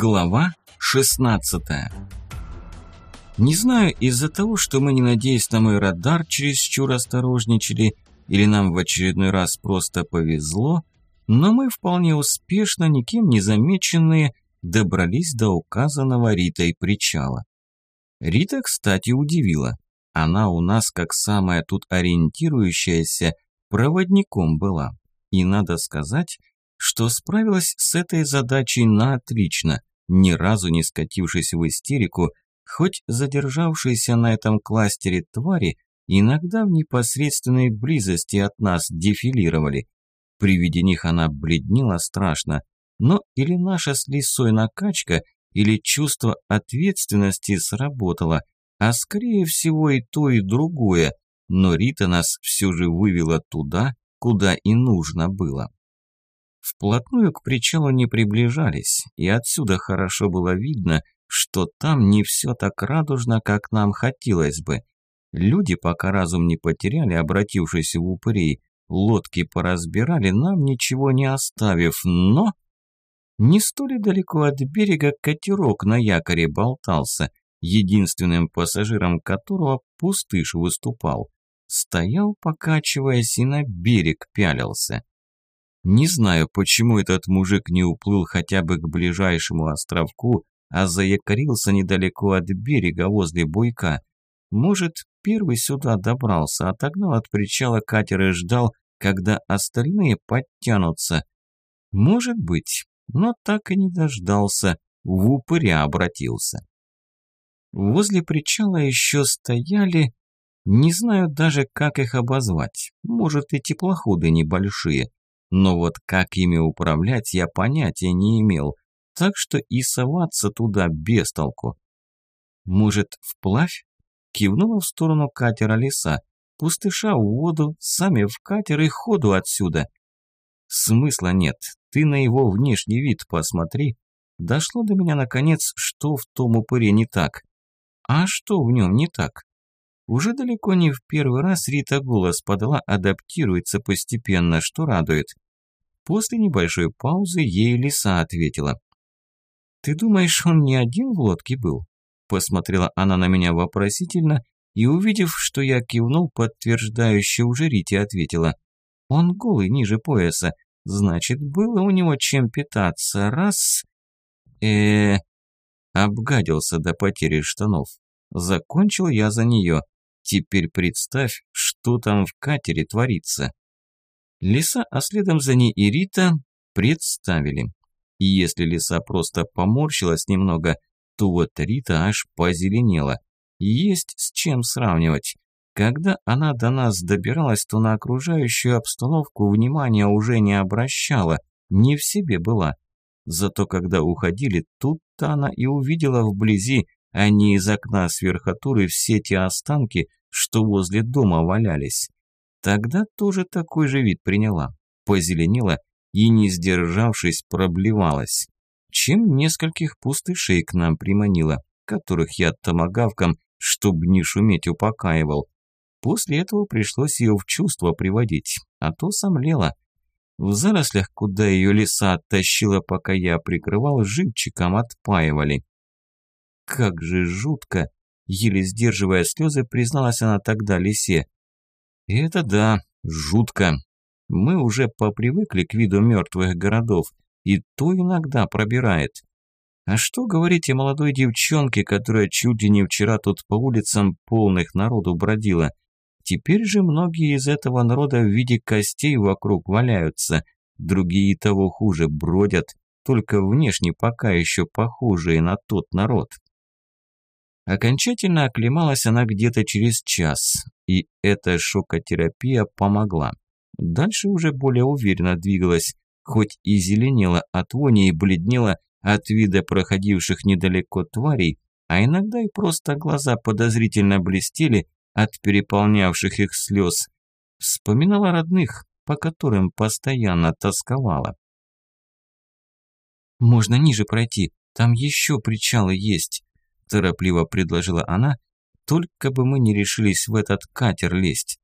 Глава 16. Не знаю, из-за того, что мы, не надеясь на мой радар, чересчур осторожничали, или нам в очередной раз просто повезло, но мы вполне успешно, никем не замеченные, добрались до указанного Ритой причала. Рита, кстати, удивила. Она у нас, как самая тут ориентирующаяся, проводником была. И надо сказать, что справилась с этой задачей на отлично, ни разу не скатившись в истерику, хоть задержавшиеся на этом кластере твари иногда в непосредственной близости от нас дефилировали. При виде них она бледнела страшно, но или наша с Лисой накачка, или чувство ответственности сработало, а скорее всего и то, и другое, но Рита нас все же вывела туда, куда и нужно было. Вплотную к причалу не приближались, и отсюда хорошо было видно, что там не все так радужно, как нам хотелось бы. Люди, пока разум не потеряли, обратившись в упырей, лодки поразбирали, нам ничего не оставив, но... Не столь далеко от берега катерок на якоре болтался, единственным пассажиром которого пустыш выступал. Стоял, покачиваясь, и на берег пялился. Не знаю, почему этот мужик не уплыл хотя бы к ближайшему островку, а заякорился недалеко от берега возле буйка. Может, первый сюда добрался, отогнал от причала катер и ждал, когда остальные подтянутся. Может быть, но так и не дождался, в упыря обратился. Возле причала еще стояли, не знаю даже, как их обозвать, может и теплоходы небольшие, но вот как ими управлять я понятия не имел, так что и соваться туда без толку. Может, вплавь? Кивнула в сторону катера Лиса. Пустыша в воду, сами в катер и ходу отсюда. Смысла нет, ты на его внешний вид посмотри. Дошло до меня наконец, что в том упыре не так. А что в нем не так? Уже далеко не в первый раз Рита голос подала, адаптируется постепенно, что радует. После небольшой паузы ей Лиса ответила. «Ты думаешь, он не один в лодке был?» Посмотрела она на меня вопросительно и, увидев, что я кивнул, подтверждающе уже Рите ответила. «Он голый ниже пояса, значит, было у него чем питаться, раз...» Обгадился до потери штанов. Закончил я за нее. Теперь представь, что там в катере творится. Лиса, а следом за ней и Рита представили. И если Лиса просто поморщилась немного, то вот Рита аж позеленела. Есть с чем сравнивать. Когда она до нас добиралась, то на окружающую обстановку внимания уже не обращала, не в себе была. Зато когда уходили, тут-то она и увидела вблизи, а не из окна с верхотуры, все те останки, что возле дома валялись. Тогда тоже такой же вид приняла, позеленела и, не сдержавшись, проблевалась. Чем нескольких пустышей к нам приманила, которых я томагавком, чтоб не шуметь, упокаивал. После этого пришлось ее в чувство приводить, а то сомлела. В зарослях, куда ее Лиса оттащила, пока я прикрывал, живчиком отпаивали. Как же жутко, еле сдерживая слезы, призналась она тогда Лисе. Это да, жутко. Мы уже попривыкли к виду мертвых городов, и то иногда пробирает. А что говорить о молодой девчонке, которая чуть ли не вчера тут по улицам полных народу бродила? Теперь же многие из этого народа в виде костей вокруг валяются, другие того хуже бродят, только внешне пока еще похожие на тот народ. Окончательно оклемалась она где-то через час, и эта шокотерапия помогла. Дальше уже более уверенно двигалась, хоть и зеленела от вони и бледнела от вида проходивших недалеко тварей, а иногда и просто глаза подозрительно блестели от переполнявших их слез. Вспоминала родных, по которым постоянно тосковала. «Можно ниже пройти, там еще причалы есть», – торопливо предложила она, только бы мы не решились в этот катер лезть.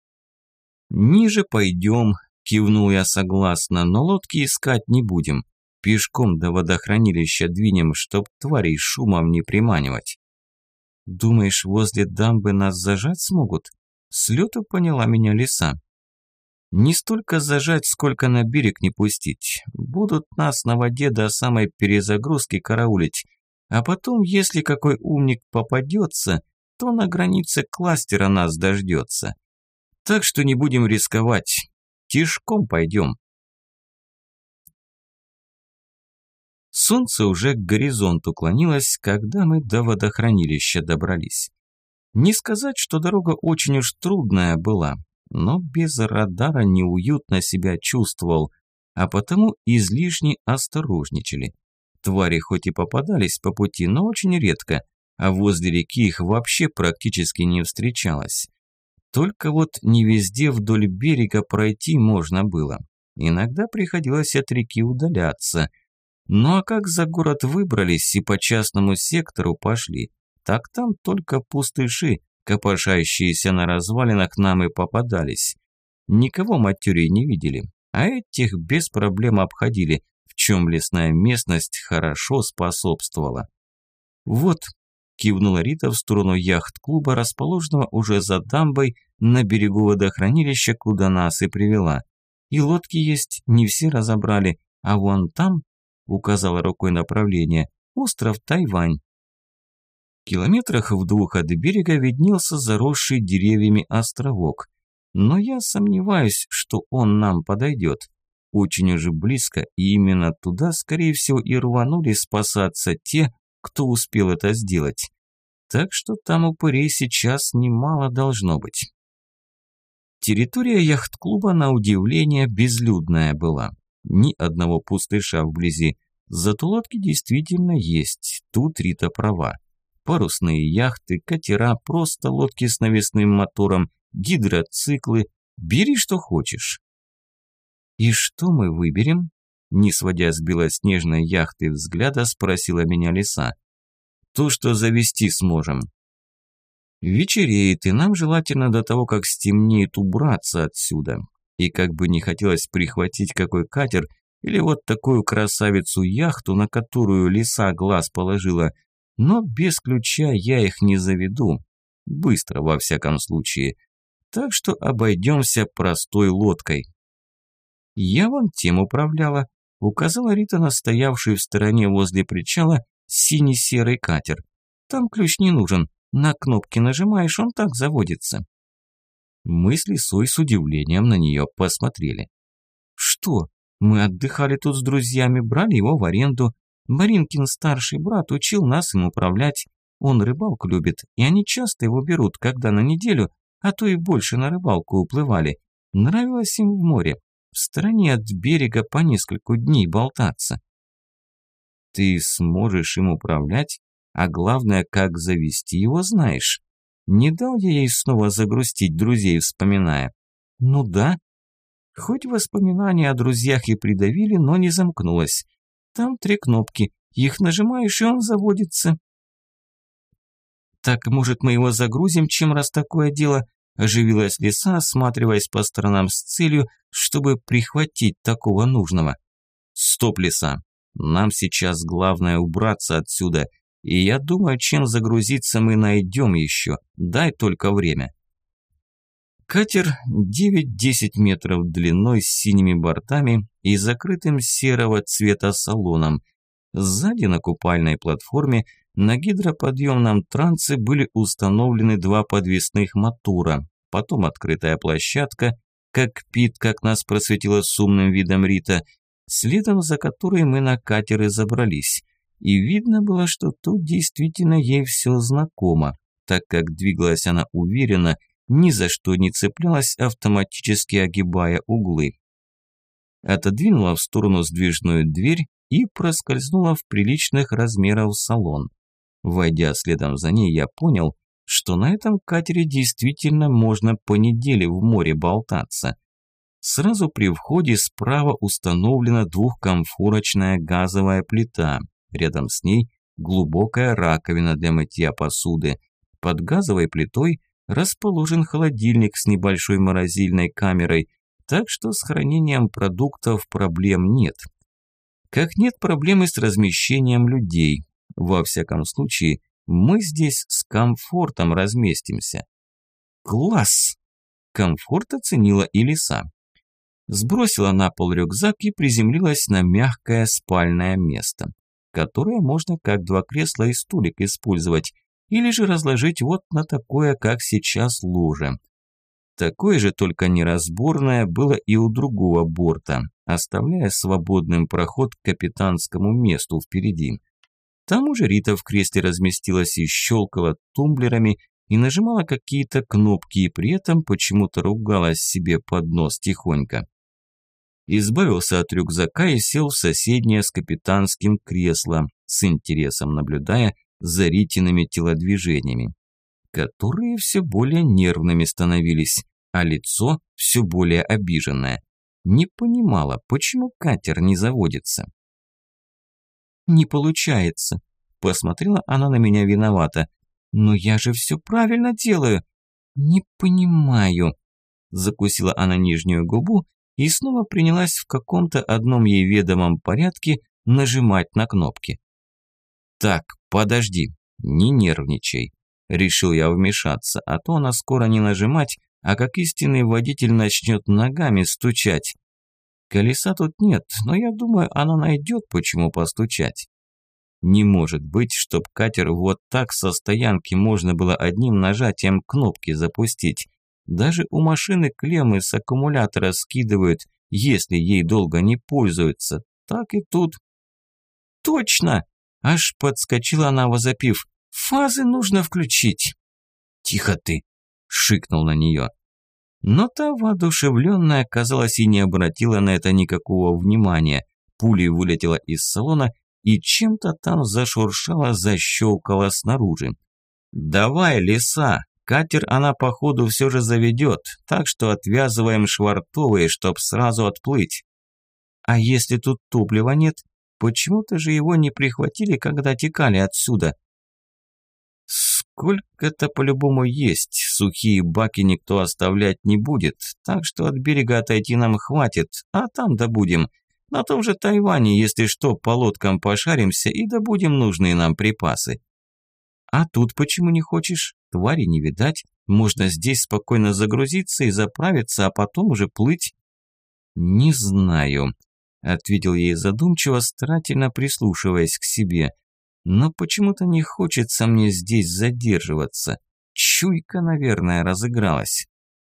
«Ниже пойдем», – кивнул я согласно, – «но лодки искать не будем. Пешком до водохранилища двинем, чтоб тварей шумом не приманивать. Думаешь, возле дамбы нас зажать смогут? С лету поняла меня лиса. Не столько зажать, сколько на берег не пустить. Будут нас на воде до самой перезагрузки караулить. А потом, если какой умник попадется, то на границе кластера нас дождется. Так что не будем рисковать. Тишком пойдем. Солнце уже к горизонту клонилось, когда мы до водохранилища добрались. Не сказать, что дорога очень уж трудная была, но без радара неуютно себя чувствовал, а потому излишне осторожничали. Твари хоть и попадались по пути, но очень редко, а возле реки их вообще практически не встречалось. Только вот не везде вдоль берега пройти можно было. Иногда приходилось от реки удаляться. Ну а как за город выбрались и по частному сектору пошли, так там только пустыши, копошащиеся на развалинах, нам и попадались. Никого матерей не видели, а этих без проблем обходили, в чем лесная местность хорошо способствовала. «Вот», – кивнула Рита в сторону яхт-клуба, расположенного уже за дамбой на берегу водохранилища, куда нас и привела. «И лодки есть, не все разобрали, а вон там», – указала рукой направление, – «остров Тайвань». Километрах в 2 от берега виднелся заросший деревьями островок, но я сомневаюсь, что он нам подойдет. Очень уже близко, и именно туда, скорее всего, и рванули спасаться те, кто успел это сделать. Так что там упырей сейчас немало должно быть. Территория яхт-клуба, на удивление, безлюдная была. Ни одного пустыша вблизи. Зато лодки действительно есть, тут Рита права. Парусные яхты, катера, просто лодки с навесным мотором, гидроциклы. Бери, что хочешь. «И что мы выберем?» Не сводя с белоснежной яхты взгляда, спросила меня лиса. «То, что завести сможем». «Вечереет, и нам желательно до того, как стемнеет, убраться отсюда. И как бы не хотелось прихватить какой катер или вот такую красавицу-яхту, на которую лиса глаз положила, но без ключа я их не заведу. Быстро, во всяком случае. Так что обойдемся простой лодкой». «Я вон тем управляла», – указала Рита на стоявший в стороне возле причала синий-серый катер. «Там ключ не нужен, на кнопки нажимаешь, он так заводится». Мы с лисой с удивлением на нее посмотрели. «Что? Мы отдыхали тут с друзьями, брали его в аренду. Маринкин старший брат учил нас им управлять. Он рыбалку любит, и они часто его берут, когда на неделю, а то и больше на рыбалку уплывали. Нравилось им в море. В стороне от берега по несколько дней болтаться». «Ты сможешь им управлять, а главное, как завести его, знаешь. Не дал я ей снова загрустить, друзей вспоминая?» «Ну да». Хоть воспоминания о друзьях и придавили, но не замкнулось. Там 3 кнопки, их нажимаешь, и он заводится. «Так, может, мы его загрузим, чем раз такое дело?» Оживилась лиса, осматриваясь по сторонам с целью, чтобы прихватить такого нужного. «Стоп, лиса! Нам сейчас главное убраться отсюда, и я думаю, чем загрузиться мы найдем еще, дай только время». Катер 9-10 метров длиной с синими бортами и закрытым серого цвета салоном. Сзади на купальной платформе на гидроподъемном трансе были установлены 2 подвесных мотора, потом открытая площадка, кокпит, как нас просветила с умным видом Рита, следом за которой мы на катер и забрались. И видно было, что тут действительно ей все знакомо, так как двигалась она уверенно, ни за что не цеплялась, автоматически огибая углы. Отодвинула в сторону сдвижную дверь и проскользнула в приличных размеров салон. Войдя следом за ней, я понял, что на этом катере действительно можно по неделе в море болтаться. Сразу при входе справа установлена 2-комфорочная газовая плита. Рядом с ней глубокая раковина для мытья посуды. Под газовой плитой расположен холодильник с небольшой морозильной камерой, так что с хранением продуктов проблем нет. Как нет проблемы с размещением людей. Во всяком случае, мы здесь с комфортом разместимся. Класс! Комфорт оценила и Лиса. Сбросила на пол рюкзак и приземлилась на мягкое спальное место, которое можно как два кресла и стулик использовать, или же разложить вот на такое, как сейчас, ложе. Такое же, только неразборное, было и у другого борта, оставляя свободным проход к капитанскому месту впереди. Там уже Рита в кресле разместилась и щелкала тумблерами, и нажимала какие-то кнопки, и при этом почему-то ругалась себе под нос тихонько. Избавился от рюкзака и сел в соседнее с капитанским кресло, с интересом наблюдая за Ритиными телодвижениями, которые все более нервными становились, а лицо все более обиженное. Не понимала, почему катер не заводится. «Не получается», – посмотрела она на меня виновато. «Но я же все правильно делаю». «Не понимаю», – закусила она нижнюю губу и снова принялась в каком-то одном ей ведомом порядке нажимать на кнопки. «Так, подожди, не нервничай», – решил я вмешаться, а то она скоро не нажимать, а как истинный водитель начнет ногами стучать. Колеса тут нет, но я думаю, она найдет, почему постучать. Не может быть, чтоб катер вот так со стоянки можно было одним нажатием кнопки запустить. Даже у машины клеммы с аккумулятора скидывают, если ей долго не пользуются. Так и тут. Точно! Аж подскочила она, возопив. Фазы нужно включить. Тихо ты! Шикнул на нее. Но та, воодушевленная, казалось, и не обратила на это никакого внимания. Пулей вылетела из салона и чем-то там зашуршала, защелкала снаружи. «Давай, Лиса, катер она, походу, все же заведет, так что отвязываем швартовые, чтоб сразу отплыть». «А если тут топлива нет, почему-то же его не прихватили, когда текали отсюда?» «Сколько-то по-любому есть, сухие баки никто оставлять не будет, так что от берега отойти нам хватит, а там добудем. На том же Тайване, если что, по лодкам пошаримся и добудем нужные нам припасы». «А тут почему не хочешь? Твари не видать, можно здесь спокойно загрузиться и заправиться, а потом уже плыть». «Не знаю», – ответил ей задумчиво, старательно прислушиваясь к себе. «Но почему-то не хочется мне здесь задерживаться. Чуйка, наверное, разыгралась».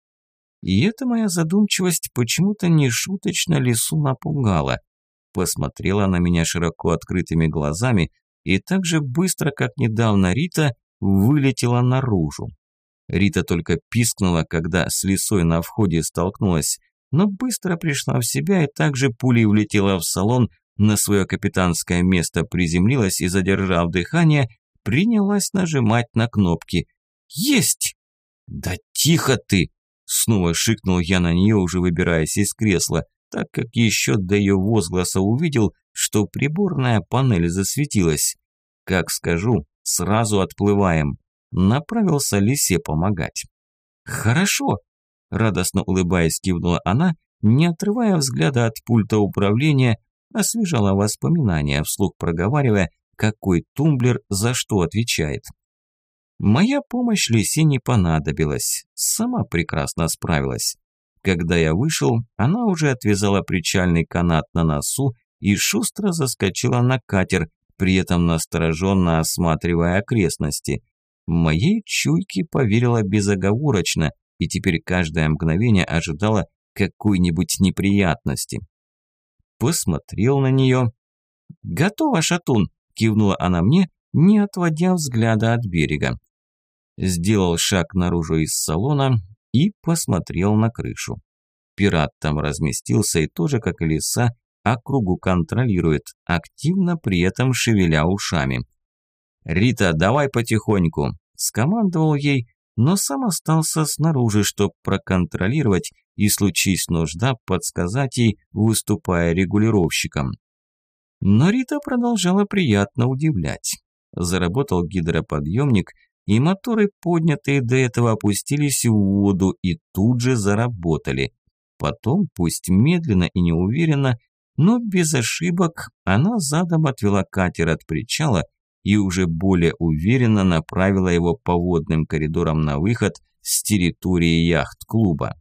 И эта моя задумчивость почему-то нешуточно Лису напугала. Посмотрела на меня широко открытыми глазами и так же быстро, как недавно Рита, вылетела наружу. Рита только пискнула, когда с Лисой на входе столкнулась, но быстро пришла в себя и также пулей влетела в салон, на свое капитанское место приземлилась и, задержав дыхание, принялась нажимать на кнопки. «Есть!» «Да тихо ты!» Снова шикнул я на нее, уже выбираясь из кресла, так как еще до ее возгласа увидел, что приборная панель засветилась. «Как скажу, сразу отплываем». Направился Лисе помогать. «Хорошо», – радостно улыбаясь, кивнула она, не отрывая взгляда от пульта управления, освежала воспоминания, вслух проговаривая, какой тумблер за что отвечает. Моя помощь Лисе не понадобилась, сама прекрасно справилась. Когда я вышел, она уже отвязала причальный канат на носу и шустро заскочила на катер, при этом настороженно осматривая окрестности. Моей чуйке поверила безоговорочно и теперь каждое мгновение ожидала какой-нибудь неприятности. Посмотрел на нее. «Готово, шатун!» – кивнула она мне, не отводя взгляда от берега. Сделал шаг наружу из салона и посмотрел на крышу. Пират там разместился и тоже, как и Лиса, округу контролирует, активно при этом шевеля ушами. «Рита, давай потихоньку!» – скомандовал ей, но сам остался снаружи, чтобы проконтролировать и, случись нужда, подсказать ей, выступая регулировщиком. Но Рита продолжала приятно удивлять. Заработал гидроподъемник, и моторы, поднятые до этого, опустились в воду и тут же заработали. Потом, пусть медленно и неуверенно, Но без ошибок она задом отвела катер от причала и уже более уверенно направила его по водным коридорам на выход с территории яхт-клуба.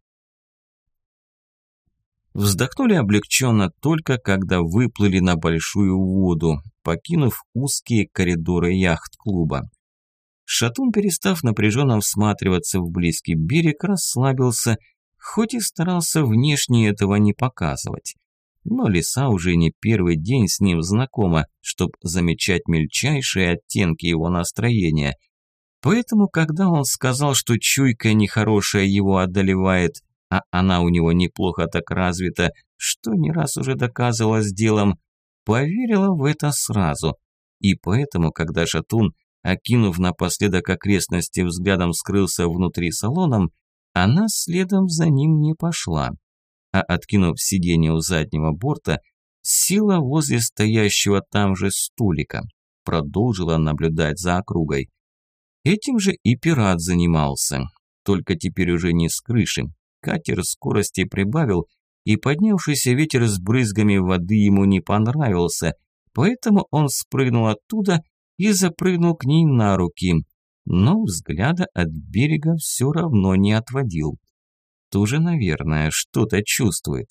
Вздохнули облегченно только, когда выплыли на большую воду, покинув узкие коридоры яхт-клуба. Шатун, перестав напряженно всматриваться в близкий берег, расслабился, хоть и старался внешне этого не показывать. Но Лиса уже не первый день с ним знакома, чтобы замечать мельчайшие оттенки его настроения. Поэтому, когда он сказал, что чуйка нехорошая его одолевает, а она у него неплохо так развита, что не раз уже доказывалось делом, поверила в это сразу. И поэтому, когда Шатун, окинув напоследок окрестности взглядом, скрылся внутри салоном, она следом за ним не пошла, а, откинув сиденье у заднего борта, села возле стоящего там же стулика, продолжила наблюдать за округой. Этим же и пират занимался, только теперь уже не с крыши. Катер скорости прибавил, и поднявшийся ветер с брызгами воды ему не понравился, поэтому он спрыгнул оттуда и запрыгнул к ней на руки, но взгляда от берега все равно не отводил. Тоже, наверное, что-то чувствует.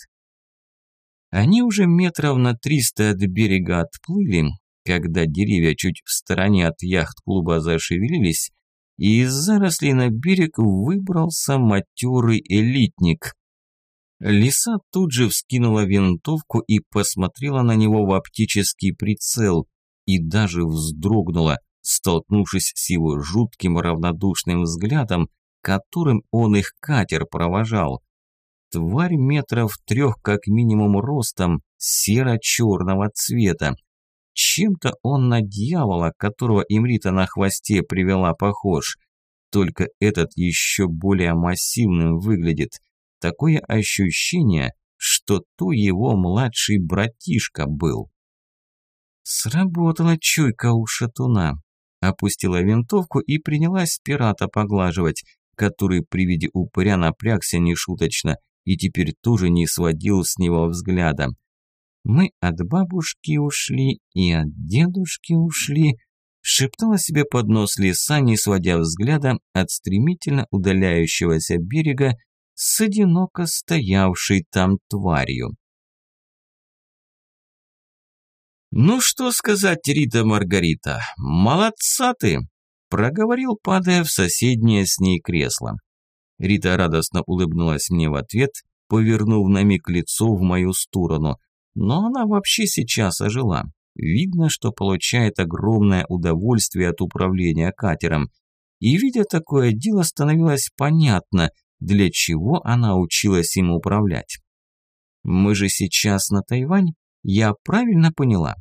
Они уже метров на 300 от берега отплыли, когда деревья чуть в стороне от яхт-клуба зашевелились, и из зарослей на берег выбрался матерый элитник. Лиса тут же вскинула винтовку и посмотрела на него в оптический прицел, и даже вздрогнула, столкнувшись с его жутким равнодушным взглядом, которым он их катер провожал. Тварь метров 3 как минимум ростом, серо-черного цвета. Чем-то он на дьявола, которого Имрита на хвосте привела, похож. Только этот еще более массивным выглядит. Такое ощущение, что то его младший братишка был. Сработала чуйка у Шатуна. Опустила винтовку и принялась пирата поглаживать, который при виде упыря напрягся нешуточно и теперь тоже не сводил с него взгляда. «Мы от бабушки ушли и от дедушки ушли», шептала себе под нос Лиса, не сводя взгляда от стремительно удаляющегося берега с одиноко стоявшей там тварью. «Ну что сказать, Рита Маргарита, молодца ты!» проговорил, падая в соседнее с ней кресло. Рита радостно улыбнулась мне в ответ, повернув на миг лицо в мою сторону. Но она вообще сейчас ожила. Видно, что получает огромное удовольствие от управления катером. И, видя такое дело, становилось понятно, для чего она училась им управлять. «Мы же сейчас на Тайвань? Я правильно поняла?»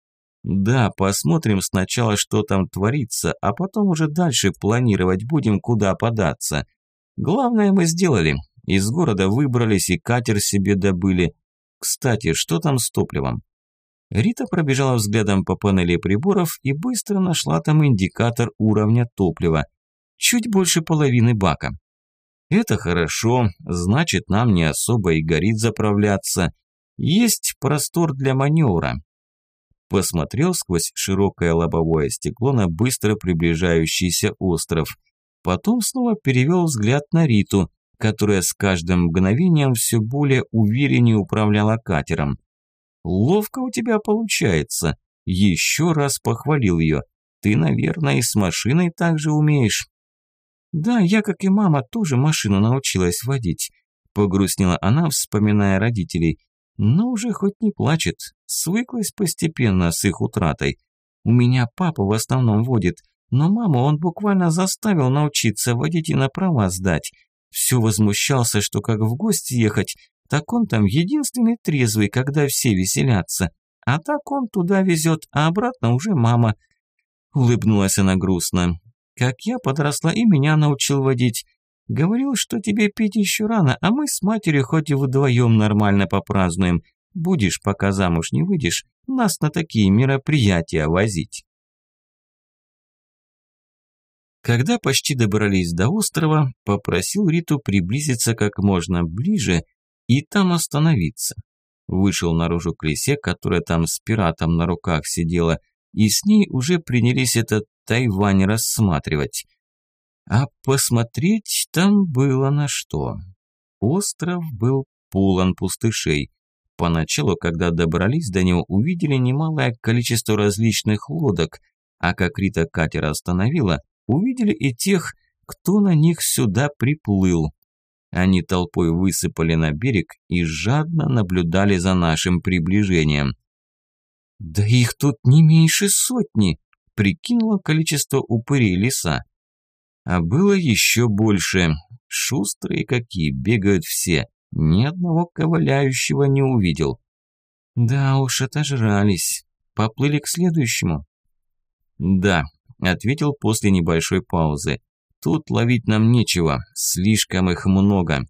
«Да, посмотрим сначала, что там творится, а потом уже дальше планировать будем, куда податься. Главное мы сделали. Из города выбрались и катер себе добыли. Кстати, что там с топливом?» Рита пробежала взглядом по панели приборов и быстро нашла там индикатор уровня топлива. Чуть больше половины бака. «Это хорошо, значит, нам не особо и горит заправляться. Есть простор для маневра». Посмотрел сквозь широкое лобовое стекло на быстро приближающийся остров. Потом снова перевел взгляд на Риту, которая с каждым мгновением все более увереннее управляла катером. «Ловко у тебя получается», – еще раз похвалил ее. «Ты, наверное, и с машиной так же умеешь». «Да, я, как и мама, тоже машину научилась водить», – погрустнела она, вспоминая родителей. «Но уже хоть не плачет, свыклась постепенно с их утратой. У меня папа в основном водит, но маму он буквально заставил научиться водить и на права сдать. Все возмущался, что как в гости ехать, так он там единственный трезвый, когда все веселятся. А так он туда везет, а обратно уже мама». Улыбнулась она грустно. «Как я подросла и меня научил водить. Говорил, что тебе пить еще рано, а мы с матерью хоть и вдвоем нормально попразднуем. Будешь, пока замуж не выйдешь, нас на такие мероприятия возить». Когда почти добрались до острова, попросил Риту приблизиться как можно ближе и там остановиться. Вышел наружу к лисе, которая там с пиратом на руках сидела, и с ней уже принялись этот Тайвань рассматривать. А посмотреть там было на что. Остров был полон пустышей. Поначалу, когда добрались до него, увидели немалое количество различных лодок, а как Рита катер остановила, увидели и тех, кто на них сюда приплыл. Они толпой высыпали на берег и жадно наблюдали за нашим приближением. «Да их тут не меньше сотни!» – прикинуло количество упырей лиса. А было еще больше. Шустрые какие, бегают все. Ни одного ковыляющего не увидел. Да уж, отожрались. Поплыли к следующему? Да, ответил после небольшой паузы. Тут ловить нам нечего, слишком их много.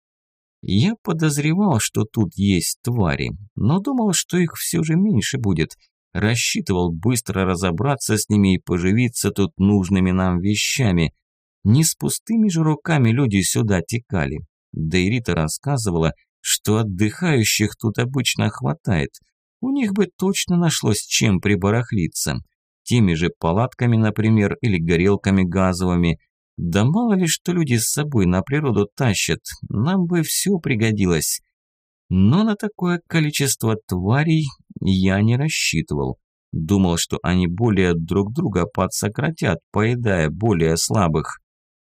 Я подозревал, что тут есть твари, но думал, что их все же меньше будет. Рассчитывал быстро разобраться с ними и поживиться тут нужными нам вещами. Не с пустыми же руками люди сюда текали. Да и Рита рассказывала, что отдыхающих тут обычно хватает. У них бы точно нашлось чем прибарахлиться. Теми же палатками, например, или горелками газовыми. Да мало ли что люди с собой на природу тащат, нам бы все пригодилось. Но на такое количество тварей я не рассчитывал. Думал, что они более друг друга подсократят, поедая более слабых.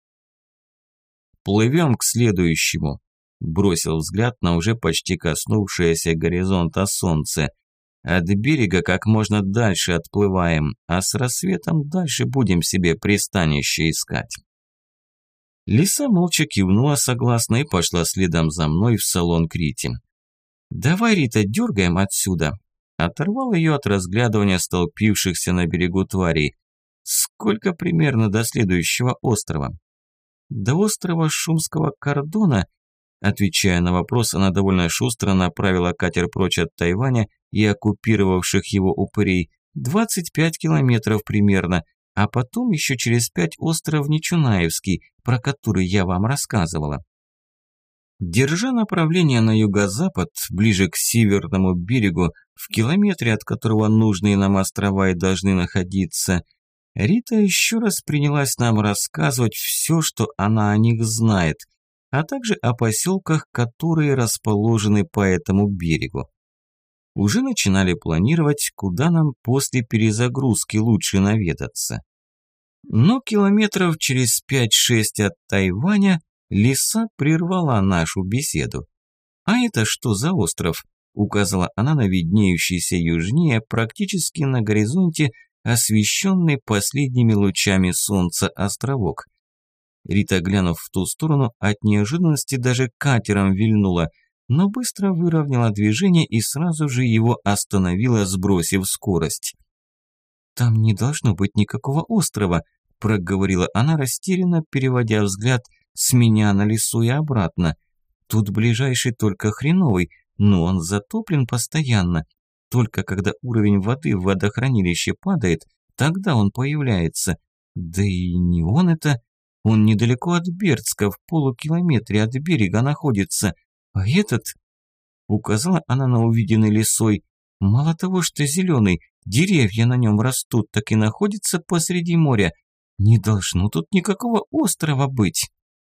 «Плывем к следующему», – бросил взгляд на уже почти коснувшееся горизонта солнце. «От берега как можно дальше отплываем, а с рассветом дальше будем себе пристанище искать». Лиса молча кивнула согласно и пошла следом за мной в салон к Рите. «Давай, Рита, дергаем отсюда». Оторвал ее от разглядывания столпившихся на берегу тварей. «Сколько примерно до следующего острова?» «До острова Шумского кордона», отвечая на вопрос, она довольно шустро направила катер прочь от Тайваня и оккупировавших его упырей, 25 километров примерно, а потом еще через 5 остров Нечунаевский, про который я вам рассказывала. Держа направление на юго-запад, ближе к северному берегу, в километре от которого нужные нам острова и должны находиться, Рита еще раз принялась нам рассказывать все, что она о них знает, а также о поселках, которые расположены по этому берегу. Уже начинали планировать, куда нам после перезагрузки лучше наведаться. Но километров через 5-6 от Тайваня лиса прервала нашу беседу. «А это что за остров?» – указала она на виднеющийся южнее, практически на горизонте, освещенный последними лучами солнца островок. Рита, глянув в ту сторону, от неожиданности даже катером вильнула, но быстро выровняла движение и сразу же его остановила, сбросив скорость. «Там не должно быть никакого острова», – проговорила она, растерянно переводя взгляд с меня на лесу и обратно. «Тут ближайший только Хреновый, но он затоплен постоянно. Только когда уровень воды в водохранилище падает, тогда он появляется. Да и не он это. Он недалеко от Бердска, в полукилометре от берега находится. А этот...» Указала она на увиденный лесой. «Мало того, что зеленый, деревья на нем растут, так и находится посреди моря. Не должно тут никакого острова быть».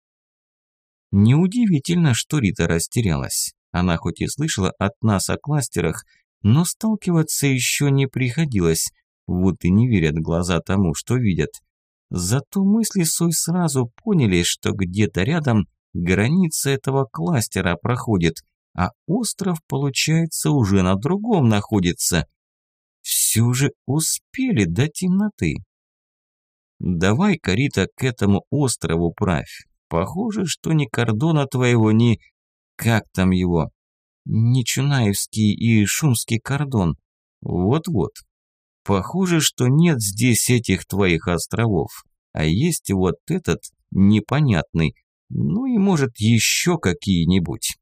Неудивительно, что Рита растерялась. Она хоть и слышала от нас о кластерах, но сталкиваться еще не приходилось. Вот и не верят глаза тому, что видят. Зато мы с Лисой сразу поняли, что где-то рядом граница этого кластера проходит, а остров, получается, уже на другом находится. Все же успели до темноты. «Давай-ка, Рита, к этому острову правь. Похоже, что ни кордона твоего, ни... Как там его? Нечунаевский и Шумский кордон. Вот-вот. Похоже, что нет здесь этих твоих островов, а есть вот этот непонятный, ну и может еще какие-нибудь».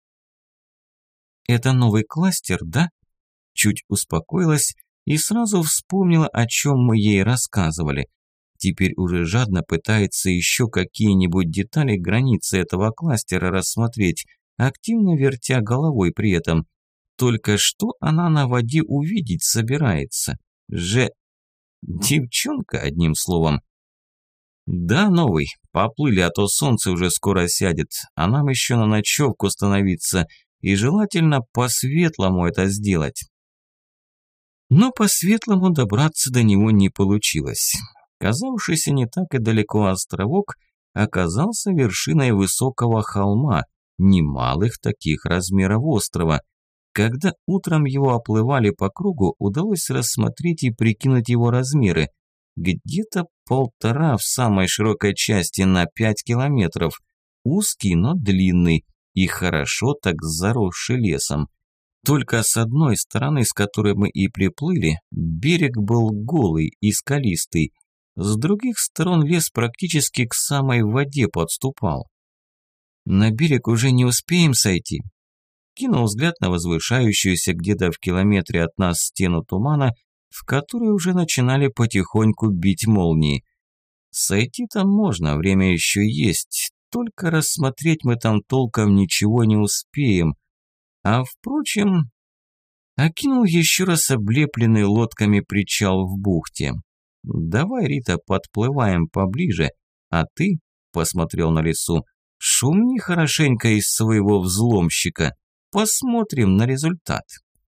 «Это новый кластер, да?» Чуть успокоилась и сразу вспомнила, о чем мы ей рассказывали. Теперь уже жадно пытается еще какие-нибудь детали границы этого кластера рассмотреть, активно вертя головой при этом. Только что она на воде увидеть собирается? Девчонка, одним словом. Да, новый, поплыли, а то солнце уже скоро сядет, а нам еще на ночевку становиться, и желательно по-светлому это сделать. Но по-светлому добраться до него не получилось. Казавшийся не так и далеко островок оказался вершиной высокого холма, немалых таких размеров острова. Когда утром его оплывали по кругу, удалось рассмотреть и прикинуть его размеры. Где-то 1,5 в самой широкой части на 5 километров. Узкий, но длинный и хорошо так заросший лесом. Только с одной стороны, с которой мы и приплыли, берег был голый и скалистый. С других сторон лес практически к самой воде подступал. «На берег уже не успеем сойти?» Кинул взгляд на возвышающуюся где-то в километре от нас стену тумана, в которой уже начинали потихоньку бить молнии. Сойти там можно, время еще есть, только рассмотреть мы там толком ничего не успеем. А впрочем, окинул еще раз облепленный лодками причал в бухте. «Давай, Рита, подплываем поближе, а ты, — посмотрел на лесу, — шумни хорошенько из своего взломщика, посмотрим на результат».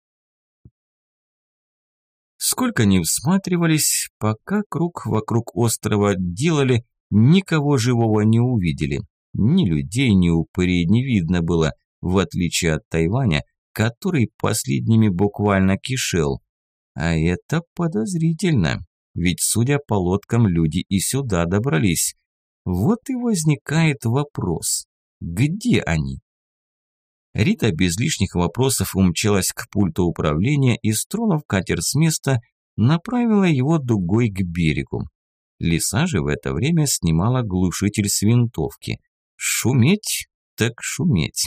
Сколько ни всматривались, пока круг вокруг острова делали, никого живого не увидели. Ни людей, ни упырей не видно было, в отличие от Тайваня, который последними буквально кишел. А это подозрительно, ведь, судя по лодкам, люди и сюда добрались. Вот и возникает вопрос, где они? Рита без лишних вопросов умчалась к пульту управления и, стронув катер с места, направила его дугой к берегу. Лиса же в это время снимала глушитель с винтовки. Шуметь так шуметь.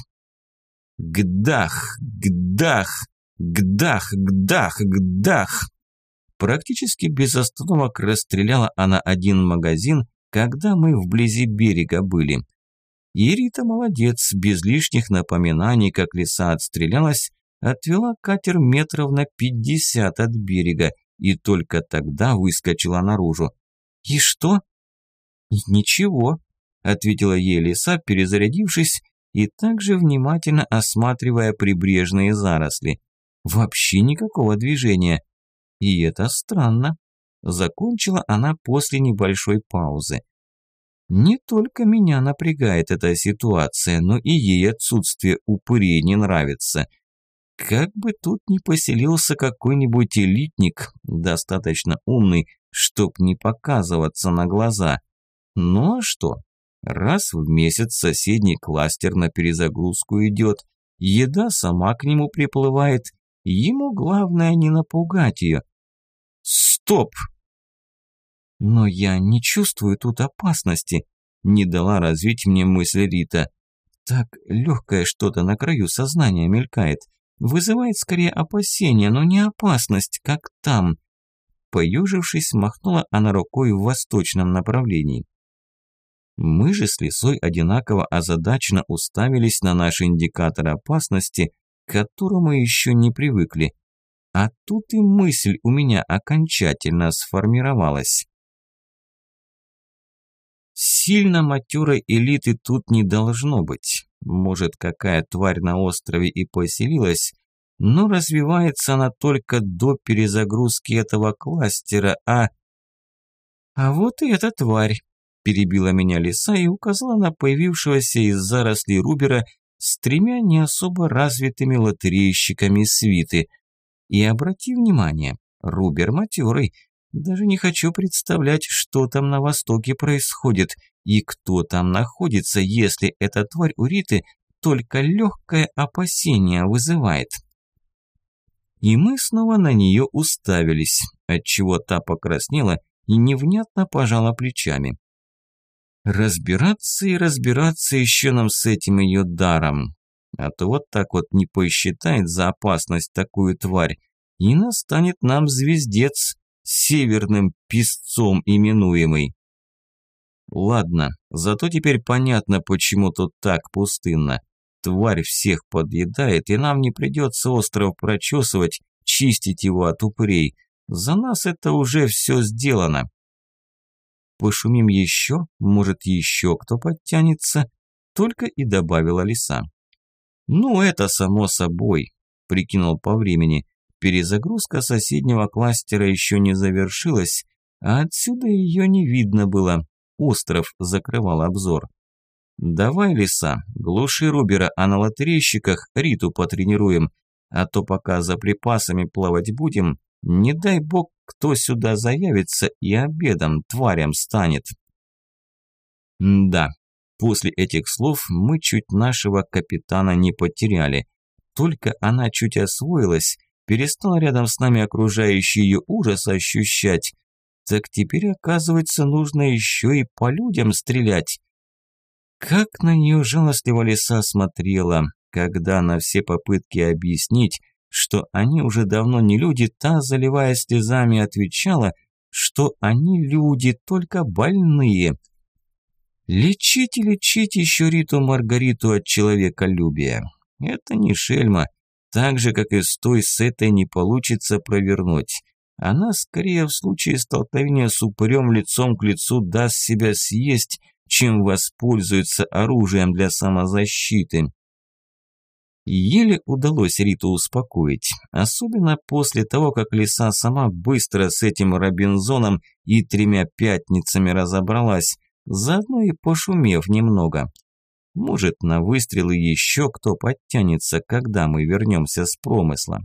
Гдах, гдах, гдах, гдах, гдах. Практически без остановок расстреляла она один магазин, когда мы вблизи берега были. И Рита молодец, без лишних напоминаний, как лиса отстрелялась, отвела катер метров на 50 от берега и только тогда выскочила наружу. «И что?» «Ничего», – ответила ей лиса, перезарядившись и также внимательно осматривая прибрежные заросли. «Вообще никакого движения. И это странно», – закончила она после небольшой паузы. Не только меня напрягает эта ситуация, но и ей отсутствие упырей не нравится. Как бы тут ни поселился какой-нибудь элитник, достаточно умный, чтоб не показываться на глаза. Ну а что? Раз в месяц соседний кластер на перезагрузку идет, еда сама к нему приплывает, ему главное не напугать ее. Стоп! «Но я не чувствую тут опасности», – не дала развить мне мысль Рита. «Так легкое что-то на краю сознания мелькает. Вызывает скорее опасение, но не опасность, как там». Поежившись, махнула она рукой в восточном направлении. Мы же с лисой одинаково озадаченно уставились на наш индикатор опасности, к которому еще не привыкли. А тут и мысль у меня окончательно сформировалась. Сильно матерой элиты тут не должно быть. Может, какая тварь на острове и поселилась, но развивается она только до перезагрузки этого кластера, А вот и эта тварь, перебила меня лиса и указала на появившегося из зарослей Рубера с 3 не особо развитыми лотерейщиками свиты. И обрати внимание, Рубер матерый. Даже не хочу представлять, что там на востоке происходит и кто там находится, если эта тварь у Риты только легкое опасение вызывает. И мы снова на нее уставились, отчего та покраснела и невнятно пожала плечами. Разбираться и разбираться еще нам с этим ее даром. А то вот так вот не посчитает за опасность такую тварь, и настанет нам звездец, северным песцом именуемый. Ладно, зато теперь понятно, почему тут так пустынно. тварь всех подъедает, и нам не придется остров прочесывать, чистить его от упырей. За нас это уже все сделано. Пошумим еще, может, еще кто подтянется, только и добавила лиса. Ну, это само собой, прикинул по времени. Перезагрузка соседнего кластера еще не завершилась, а отсюда ее не видно было. Остров закрывал обзор. Давай, лиса, глуши Рубера, а на лотерейщиках Риту потренируем, а то пока за припасами плавать будем, не дай бог, кто сюда заявится и обедом тварям станет. Да, после этих слов мы чуть нашего капитана не потеряли. Только она чуть освоилась, перестала рядом с нами окружающий ее ужас ощущать, так теперь, оказывается, нужно еще и по людям стрелять. Как на нее жалостливо лиса смотрела, когда на все попытки объяснить, что они уже давно не люди, та, заливая слезами, отвечала, что они люди, только больные. Лечить и лечить еще Риту Маргариту от человеколюбия. Это не шельма, так же, как и с этой не получится провернуть. Она скорее в случае столкновения с упырем лицом к лицу даст себя съесть, чем воспользуется оружием для самозащиты. Еле удалось Риту успокоить, особенно после того, как лиса сама быстро с этим Робинзоном и 3 пятницами разобралась, заодно и пошумев немного. Может, на выстрелы еще кто подтянется, когда мы вернемся с промысла.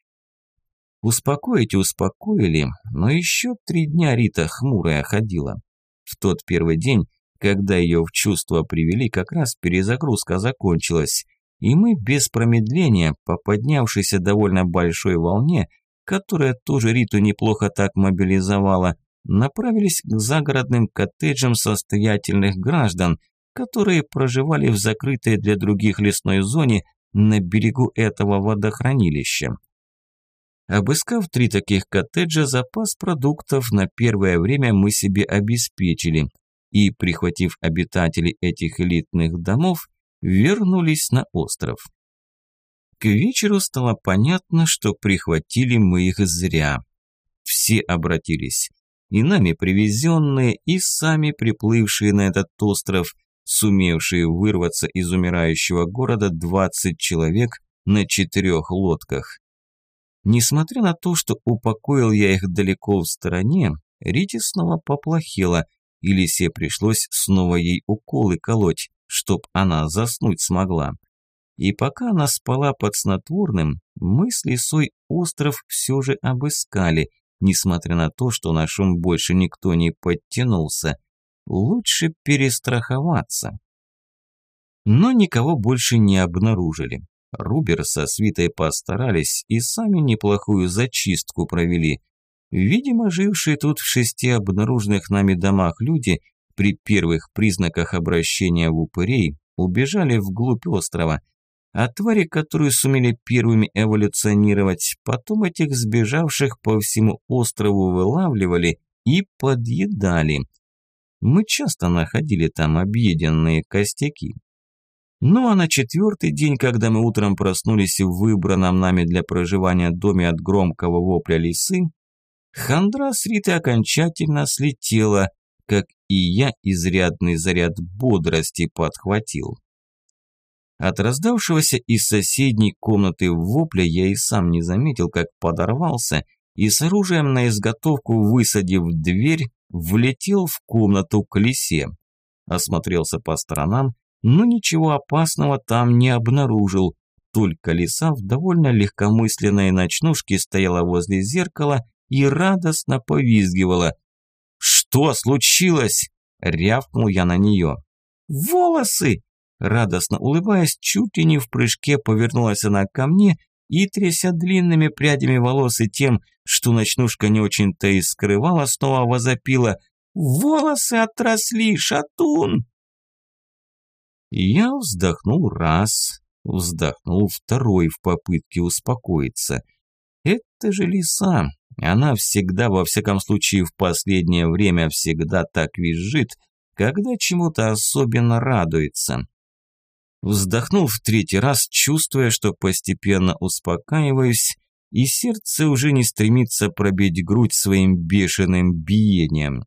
Успокоить успокоили, но еще 3 дня Рита хмурая ходила. В тот первый день, когда ее в чувство привели, как раз перезагрузка закончилась, и мы без промедления, по поднявшейся довольно большой волне, которая тоже Риту неплохо так мобилизовала, направились к загородным коттеджам состоятельных граждан, которые проживали в закрытой для других лесной зоне на берегу этого водохранилища. Обыскав 3 таких коттеджа, запас продуктов на первое время мы себе обеспечили и, прихватив обитателей этих элитных домов, вернулись на остров. К вечеру стало понятно, что прихватили мы их зря. Все обратились, и нами привезенные, и сами приплывшие на этот остров, сумевшие вырваться из умирающего города 20 человек на 4 лодках. Несмотря на то, что упокоил я их далеко в стороне, Рите снова поплохело, и лисе пришлось снова ей уколы колоть, чтоб она заснуть смогла. И пока она спала под снотворным, мы с лисой остров все же обыскали, несмотря на то, что на шум больше никто не подтянулся. Лучше перестраховаться. Но никого больше не обнаружили. Рубер со свитой постарались и сами неплохую зачистку провели. Видимо, жившие тут в 6 обнаруженных нами домах люди при первых признаках обращения в упырей убежали вглубь острова, а твари, которые сумели первыми эволюционировать, потом этих сбежавших по всему острову вылавливали и подъедали. Мы часто находили там объеденные костяки. Ну а на 4-й день, когда мы утром проснулись в выбранном нами для проживания доме от громкого вопля лисы, хандра с Риты окончательно слетела, как и я изрядный заряд бодрости подхватил. От раздавшегося из соседней комнаты вопля я и сам не заметил, как подорвался и с оружием на изготовку, высадив дверь, влетел в комнату к лисе. Осмотрелся по сторонам, но ничего опасного там не обнаружил, только лиса в довольно легкомысленной ночнушке стояла возле зеркала и радостно повизгивала. «Что случилось?» – рявкнул я на нее. «Волосы!» – радостно улыбаясь, чуть ли не в прыжке повернулась она ко мне и, тряся длинными прядями волос и тем, что ночнушка не очень-то и скрывала, снова возопила: «Волосы отросли, шатун!» Я вздохнул раз, вздохнул второй в попытке успокоиться. Это же лиса, она всегда, во всяком случае в последнее время, всегда так визжит, когда чему-то особенно радуется. Вздохнул в третий раз, чувствуя, что постепенно успокаиваюсь, и сердце уже не стремится пробить грудь своим бешеным биением.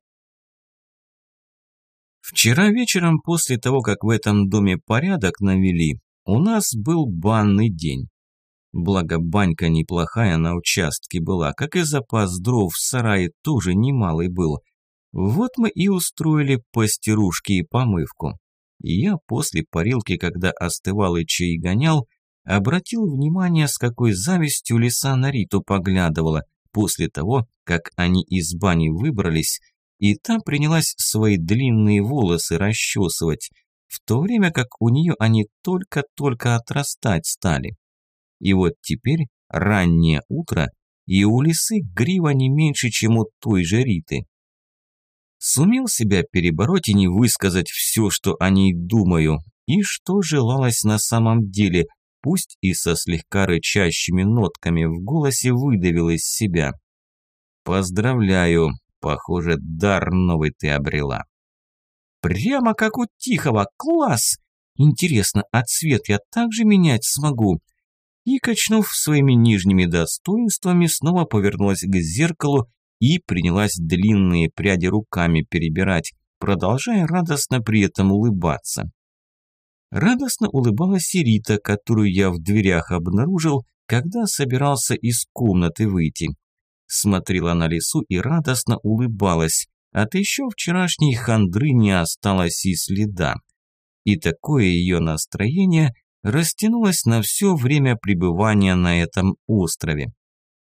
Вчера вечером, после того, как в этом доме порядок навели, у нас был банный день. Благо, банька неплохая на участке была, как и запас дров в сарае тоже немалый был. Вот мы и устроили постирушки и помывку. И я после парилки, когда остывал и чай гонял, обратил внимание, с какой завистью лиса на Риту поглядывала после того, как они из бани выбрались, и та принялась свои длинные волосы расчесывать, в то время как у нее они только-только отрастать стали. И вот теперь раннее утро, и у лисы грива не меньше, чем у той же Риты. Сумел себя перебороть и не высказать все, что о ней думаю, и что желалось на самом деле, пусть и со слегка рычащими нотками в голосе выдавил из себя. «Поздравляю, похоже, дар новый ты обрела». «Прямо как у Тихого, класс! Интересно, а цвет я также менять смогу?» И, качнув своими нижними достоинствами, снова повернулась к зеркалу и принялась длинные пряди руками перебирать, продолжая радостно при этом улыбаться. Радостно улыбалась и Рита, которую я в дверях обнаружил, когда собирался из комнаты выйти. Смотрела на лису и радостно улыбалась, от еще вчерашней хандры не осталось и следа. И такое ее настроение растянулось на все время пребывания на этом острове.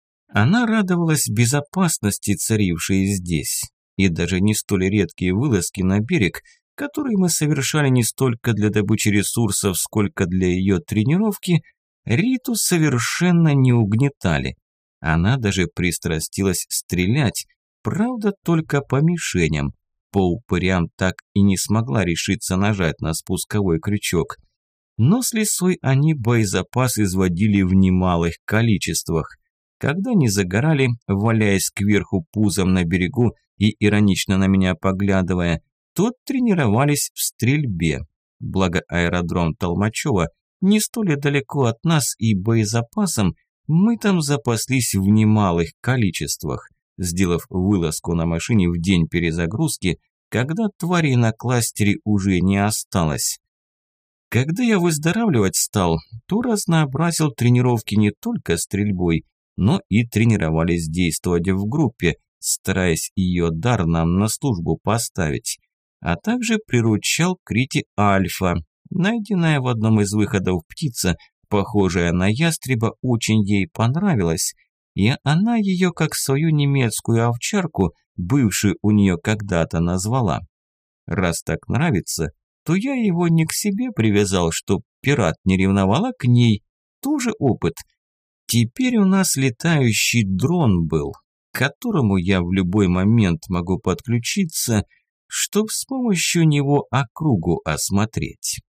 Она радовалась безопасности, царившей здесь, и даже не столь редкие вылазки на берег, которые мы совершали не столько для добычи ресурсов, сколько для ее тренировки, Риту совершенно не угнетали. Она даже пристрастилась стрелять, правда, только по мишеням. По упырям так и не смогла решиться нажать на спусковой крючок. Но с лисой они боезапас изводили в немалых количествах. Когда не загорали, валяясь кверху пузом на берегу и иронично на меня поглядывая, то тренировались в стрельбе. Благо аэродром Толмачева не столь далеко от нас, и боезапасом мы там запаслись в немалых количествах, сделав вылазку на машине в день перезагрузки, когда тварей на кластере уже не осталось. Когда я выздоравливать стал, то разнообразил тренировки не только стрельбой, но и тренировались действовать в группе, стараясь ее дар нам на службу поставить. А также приручал к Рите Альфа. Найденная в одном из выходов птица, похожая на ястреба, очень ей понравилась, и она ее как свою немецкую овчарку, бывшую у нее когда-то, назвала. Раз так нравится, то я его не к себе привязал, чтоб пират не ревновал, а к ней. Тоже опыт. Теперь у нас летающий дрон был, к которому я в любой момент могу подключиться, чтоб с помощью него округу осмотреть.